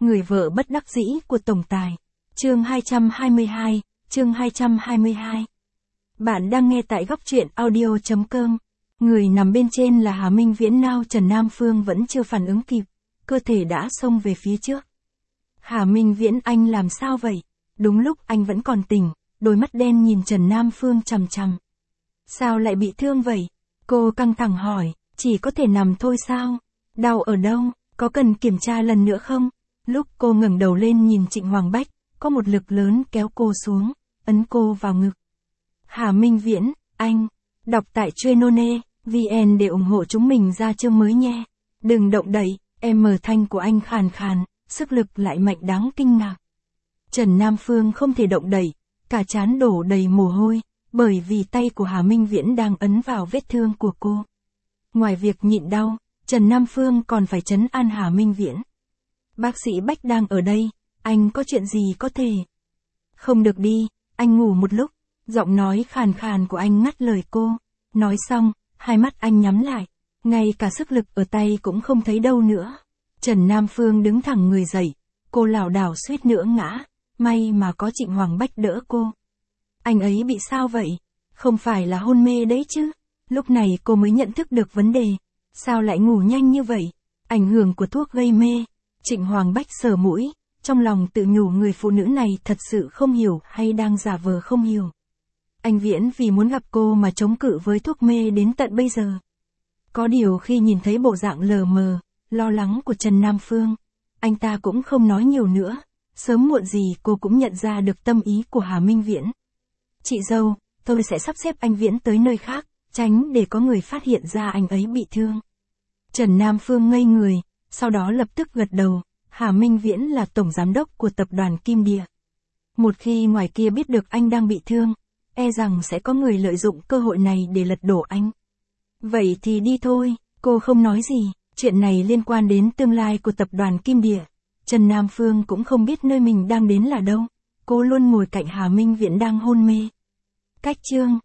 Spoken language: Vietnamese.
Người vợ bất đắc dĩ của tổng tài. Chương 222, chương 222. Bạn đang nghe tại góc truyện audio.com. Người nằm bên trên là Hà Minh Viễn, nào Trần Nam Phương vẫn chưa phản ứng kịp, cơ thể đã xông về phía trước. Hà Minh Viễn, anh làm sao vậy? Đúng lúc anh vẫn còn tỉnh, đôi mắt đen nhìn Trần Nam Phương chằm chằm. Sao lại bị thương vậy? Cô căng thẳng hỏi, chỉ có thể nằm thôi sao? Đau ở đâu? Có cần kiểm tra lần nữa không? Lúc cô ngẩng đầu lên nhìn Trịnh Hoàng Bách, có một lực lớn kéo cô xuống, ấn cô vào ngực. Hà Minh Viễn, anh, đọc tại Trainone.vn để ủng hộ chúng mình ra chương mới nhé. Đừng động đậy, thanh của anh khàn khàn, sức lực lại mạnh đáng kinh ngạc. Trần Nam Phương không thể động đậy, cả trán đổ đầy mồ hôi, bởi vì tay của Hà Minh Viễn đang ấn vào vết thương của cô. Ngoài việc nhịn đau, Trần Nam Phương còn phải trấn an Hà Minh Viễn. Bác sĩ Bách đang ở đây, anh có chuyện gì có thể? Không được đi, anh ngủ một lúc. Giọng nói khàn khàn của anh ngắt lời cô. Nói xong, hai mắt anh nhắm lại, ngay cả sức lực ở tay cũng không thấy đâu nữa. Trần Nam Phương đứng thẳng người dậy, cô lảo đảo suýt nữa ngã, may mà có Trịnh Hoàng Bách đỡ cô. Anh ấy bị sao vậy? Không phải là hôn mê đấy chứ? Lúc này cô mới nhận thức được vấn đề. Sao lại ngủ nhanh như vậy? Ảnh hưởng của thuốc gây mê. Trịnh Hoàng Bách sờ mũi, trong lòng tự nhủ người phụ nữ này thật sự không hiểu hay đang giả vờ không hiểu. Anh Viễn vì muốn gặp cô mà chống cự với thuốc mê đến tận bây giờ. Có điều khi nhìn thấy bộ dạng lờ mờ, lo lắng của Trần Nam Phương, anh ta cũng không nói nhiều nữa. Sớm muộn gì cô cũng nhận ra được tâm ý của Hà Minh Viễn. Chị dâu, tôi sẽ sắp xếp anh Viễn tới nơi khác, tránh để có người phát hiện ra anh ấy bị thương. Trần Nam Phương ngây người, sau đó lập tức gật đầu. Hà Minh Viễn là tổng giám đốc của tập đoàn Kim Địa. Một khi ngoài kia biết được anh đang bị thương, e rằng sẽ có người lợi dụng cơ hội này để lật đổ anh. Vậy thì đi thôi, cô không nói gì, chuyện này liên quan đến tương lai của tập đoàn Kim Địa. Trần Nam Phương cũng không biết nơi mình đang đến là đâu, cô luôn ngồi cạnh Hà Minh Viễn đang hôn mê. Cách chương